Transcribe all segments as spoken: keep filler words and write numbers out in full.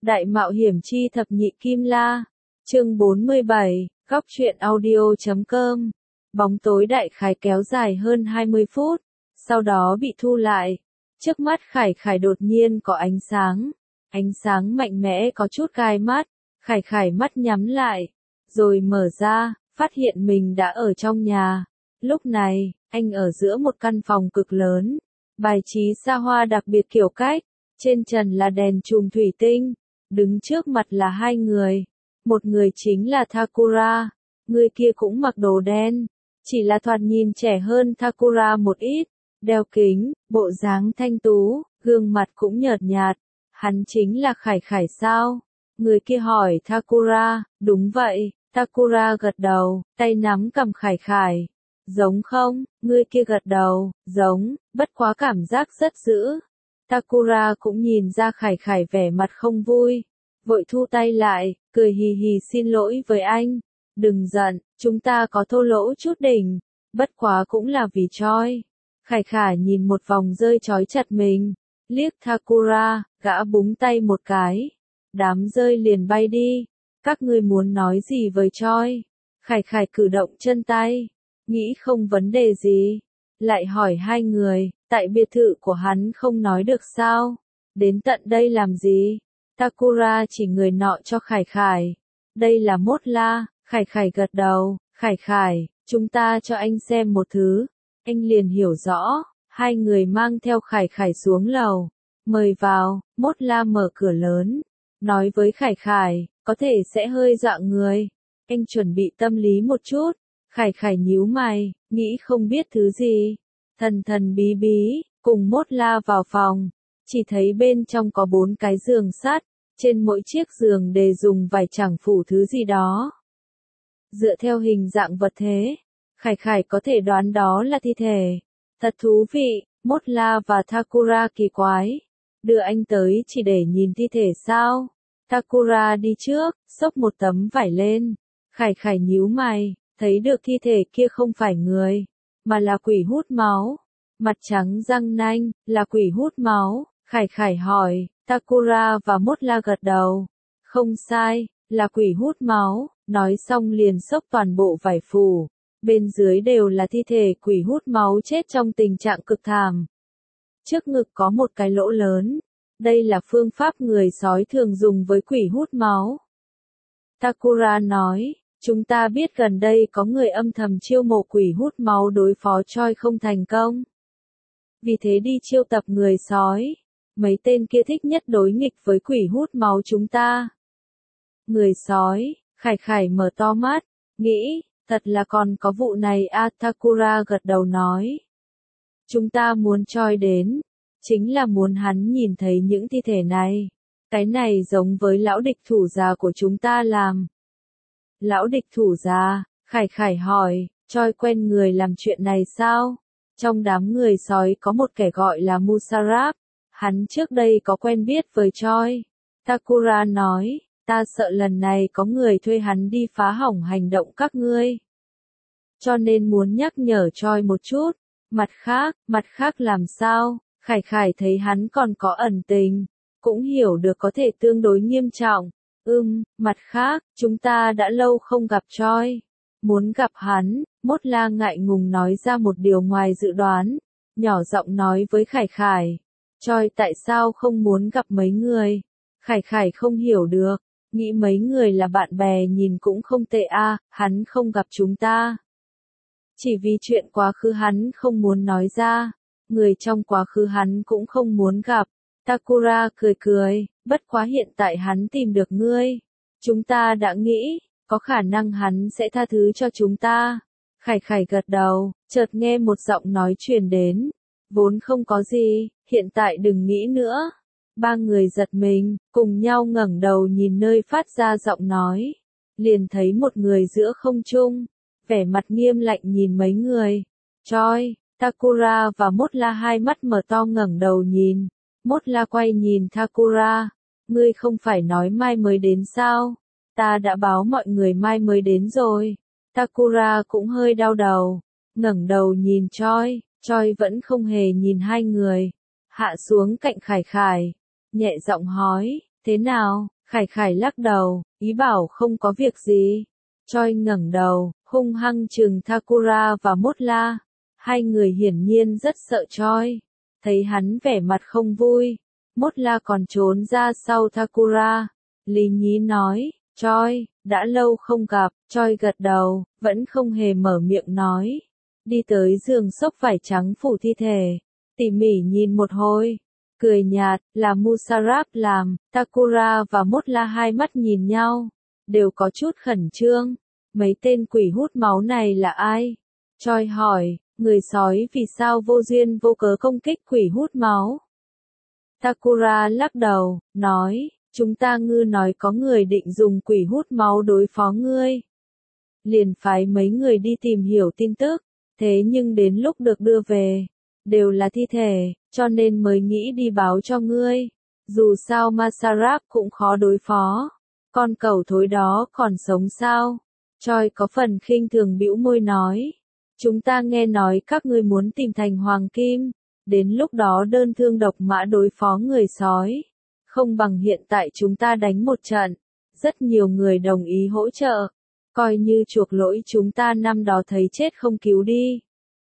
Đại mạo hiểm chi thập nhị kim la. Chương bốn mươi bảy, góc truyện audio chấm com. Bóng tối đại khái kéo dài hơn hai mươi phút, sau đó bị thu lại. Trước mắt Khải Khải đột nhiên có ánh sáng. Ánh sáng mạnh mẽ có chút gai mắt. Khải Khải mắt nhắm lại, rồi mở ra, phát hiện mình đã ở trong nhà. Lúc này, anh ở giữa một căn phòng cực lớn, bài trí xa hoa đặc biệt kiểu cách, trên trần là đèn chùm thủy tinh, đứng trước mặt là hai người. Một người chính là Thakura, người kia cũng mặc đồ đen, chỉ là thoạt nhìn trẻ hơn Thakura một ít, đeo kính, bộ dáng thanh tú, gương mặt cũng nhợt nhạt. Hắn chính là Khải Khải sao? Người kia hỏi Thakura. Đúng vậy, Thakura gật đầu, tay nắm cầm Khải Khải. Giống không? Người kia gật đầu, giống, bất quá cảm giác rất dữ. Thakura cũng nhìn ra Khải Khải vẻ mặt không vui, vội thu tay lại, cười hì hì xin lỗi với anh. Đừng giận, chúng ta có thô lỗ chút đỉnh, bất quá cũng là vì Choi. Khải Khải nhìn một vòng rơi trói chặt mình, liếc Thakura, gã búng tay một cái. Đám rơi liền bay đi. Các ngươi muốn nói gì với Choi? Khải Khải cử động chân tay, nghĩ không vấn đề gì. Lại hỏi hai người, tại biệt thự của hắn không nói được sao? Đến tận đây làm gì? Thakura chỉ người nọ cho Khải Khải. Đây là Mốt La. Khải Khải gật đầu. Khải Khải, chúng ta cho anh xem một thứ. Anh liền hiểu rõ. Hai người mang theo Khải Khải xuống lầu. Mời vào. Mốt La mở cửa lớn, nói với Khải Khải, có thể sẽ hơi dọa người. Anh chuẩn bị tâm lý một chút. Khải Khải nhíu mày, nghĩ không biết thứ gì. Thần thần bí bí, cùng Mốt La vào phòng. Chỉ thấy bên trong có bốn cái giường sắt, trên mỗi chiếc giường đều dùng vải chẳng phủ thứ gì đó. Dựa theo hình dạng vật thế, Khải Khải có thể đoán đó là thi thể. Thật thú vị. Mốt La và Thakura kỳ quái. Đưa anh tới chỉ để nhìn thi thể sao? Thakura đi trước, xốc một tấm vải lên. Khải Khải nhíu mày, thấy được thi thể kia không phải người, mà là quỷ hút máu. Mặt trắng răng nanh, là quỷ hút máu. Khải Khải hỏi, Thakura và Mốt La gật đầu. Không sai, là quỷ hút máu. Nói xong liền xốc toàn bộ vải phủ. Bên dưới đều là thi thể quỷ hút máu chết trong tình trạng cực thảm. Trước ngực có một cái lỗ lớn. Đây là phương pháp người sói thường dùng với quỷ hút máu. Thakura nói, chúng ta biết gần đây có người âm thầm chiêu mộ quỷ hút máu đối phó Choi không thành công. Vì thế đi chiêu tập người sói. Mấy tên kia thích nhất đối nghịch với quỷ hút máu chúng ta. Người sói. Khải Khải mở to mắt, nghĩ, thật là còn có vụ này à? Thakura gật đầu nói. Chúng ta muốn Choi đến, chính là muốn hắn nhìn thấy những thi thể này. Cái này giống với lão địch thủ già của chúng ta làm. Lão địch thủ già? Khải Khải hỏi, Choi quen người làm chuyện này sao? Trong đám người sói có một kẻ gọi là Musarab, hắn trước đây có quen biết với Choi. Thakura nói, ta sợ lần này có người thuê hắn đi phá hỏng hành động các ngươi. Cho nên muốn nhắc nhở Choi một chút. Mặt khác, mặt khác làm sao? Khải Khải thấy hắn còn có ẩn tình, cũng hiểu được có thể tương đối nghiêm trọng. Ừm, mặt khác, chúng ta đã lâu không gặp Choi. Muốn gặp hắn. Mốt La ngại ngùng nói ra một điều ngoài dự đoán, nhỏ giọng nói với Khải Khải. Choi tại sao không muốn gặp mấy người? Khải Khải không hiểu được, nghĩ mấy người là bạn bè nhìn cũng không tệ a, à, hắn không gặp chúng ta. Chỉ vì chuyện quá khứ hắn không muốn nói ra, người trong quá khứ hắn cũng không muốn gặp. Thakura cười cười, bất quá hiện tại hắn tìm được ngươi. Chúng ta đã nghĩ, có khả năng hắn sẽ tha thứ cho chúng ta. Khải Khải gật đầu, chợt nghe một giọng nói truyền đến. Vốn không có gì, hiện tại đừng nghĩ nữa. Ba người giật mình, cùng nhau ngẩng đầu nhìn nơi phát ra giọng nói. Liền thấy một người giữa không trung, vẻ mặt nghiêm lạnh nhìn mấy người. Choi, Thakura và Mốt La hai mắt mở to ngẩng đầu nhìn. Mốt La quay nhìn Thakura. Ngươi không phải nói mai mới đến sao? Ta đã báo mọi người mai mới đến rồi. Thakura cũng hơi đau đầu, ngẩng đầu nhìn Choi. Choi vẫn không hề nhìn hai người, hạ xuống cạnh Khải Khải, nhẹ giọng hỏi, Thế nào? Khải Khải lắc đầu, ý bảo không có việc gì. Choi ngẩng đầu, hung hăng trừng Thakura và Mốt La. Hai người hiển nhiên rất sợ Choi. Thấy hắn vẻ mặt không vui, Mốt La còn trốn ra sau Thakura. Lý Nhí nói, Choi, đã lâu không gặp. Choi gật đầu, vẫn không hề mở miệng nói. Đi tới giường xốc vải trắng phủ thi thể, tỉ mỉ nhìn một hồi, cười nhạt, là Musarap làm. Thakura và Mốt La hai mắt nhìn nhau, đều có chút khẩn trương. Mấy tên quỷ hút máu này là ai? Choi hỏi, người sói vì sao vô duyên vô cớ công kích quỷ hút máu? Thakura lắc đầu, nói, chúng ta ngư nói có người định dùng quỷ hút máu đối phó ngươi. Liền phái mấy người đi tìm hiểu tin tức, thế nhưng đến lúc được đưa về, đều là thi thể, cho nên mới nghĩ đi báo cho ngươi. Dù sao Musarap cũng khó đối phó. Con cẩu thối đó còn sống sao? Choi có phần khinh thường bĩu môi nói. Chúng ta nghe nói các ngươi muốn tìm thành hoàng kim. Đến lúc đó đơn thương độc mã đối phó người sói. Không bằng hiện tại chúng ta đánh một trận. Rất nhiều người đồng ý hỗ trợ. Coi như chuộc lỗi chúng ta năm đó thấy chết không cứu đi.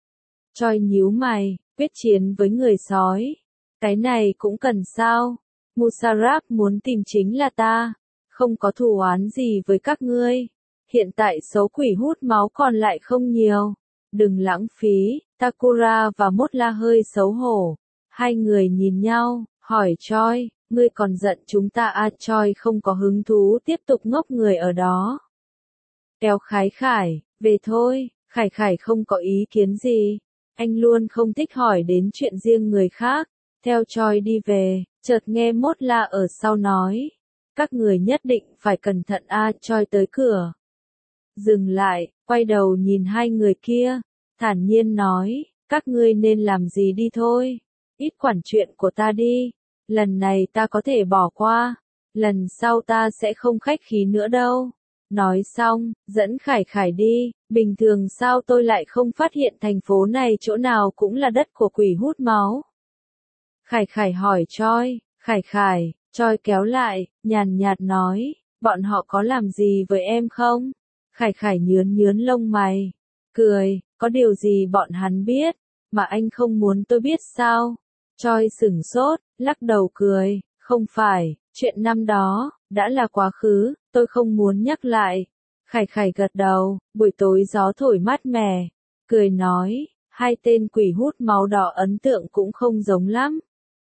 Choi nhíu mày, quyết chiến với người sói. Cái này cũng cần sao? Musarap muốn tìm chính là ta. Không có thù oán gì với các ngươi. Hiện tại số quỷ hút máu còn lại không nhiều. Đừng lãng phí. Thakura và Mốt La hơi xấu hổ. Hai người nhìn nhau, hỏi Choi, ngươi còn giận chúng ta à? Choi không có hứng thú tiếp tục ngốc người ở đó. Kéo Khải Khải, về thôi. Khải Khải không có ý kiến gì. Anh luôn không thích hỏi đến chuyện riêng người khác. Theo Choi đi về, chợt nghe Mốt La ở sau nói. Các người nhất định phải cẩn thận a. Choi tới cửa. Dừng lại, quay đầu nhìn hai người kia. Thản nhiên nói, các ngươi nên làm gì đi thôi. Ít quản chuyện của ta đi. Lần này ta có thể bỏ qua. Lần sau ta sẽ không khách khí nữa đâu. Nói xong, dẫn Khải Khải đi. Bình thường sao tôi lại không phát hiện thành phố này chỗ nào cũng là đất của quỷ hút máu. Khải Khải hỏi Choi. Khải Khải, Choi kéo lại, nhàn nhạt nói, bọn họ có làm gì với em không? Khải Khải nhướn nhướn lông mày, cười, có điều gì bọn hắn biết, mà anh không muốn tôi biết sao? Choi sửng sốt, lắc đầu cười, không phải, chuyện năm đó, đã là quá khứ, tôi không muốn nhắc lại. Khải Khải gật đầu, buổi tối gió thổi mát mẻ, cười nói, hai tên quỷ hút máu đỏ ấn tượng cũng không giống lắm.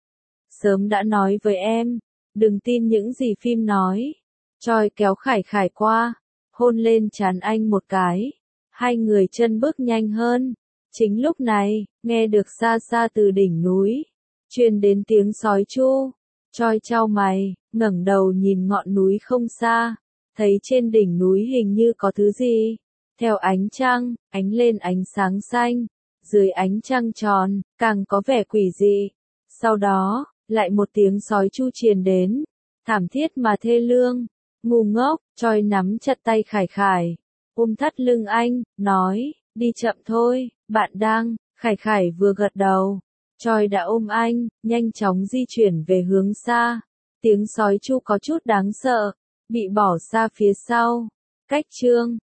Sớm đã nói với em, đừng tin những gì phim nói. Choi kéo Khải Khải qua, hôn lên trán anh một cái. Hai người chân bước nhanh hơn. Chính lúc này, nghe được xa xa từ đỉnh núi, truyền đến tiếng sói chu. Choi chau mày, ngẩng đầu nhìn ngọn núi không xa, thấy trên đỉnh núi hình như có thứ gì. Theo ánh trăng, ánh lên ánh sáng xanh, dưới ánh trăng tròn, càng có vẻ quỷ dị. Sau đó, lại một tiếng sói chu truyền đến, thảm thiết mà thê lương. Ngu ngốc, Choi nắm chặt tay Khải Khải, ôm thắt lưng anh, nói, đi chậm thôi, bạn đang. Khải Khải vừa gật đầu, Choi đã ôm anh, nhanh chóng di chuyển về hướng xa. Tiếng sói chu có chút đáng sợ, bị bỏ xa phía sau. Cách chương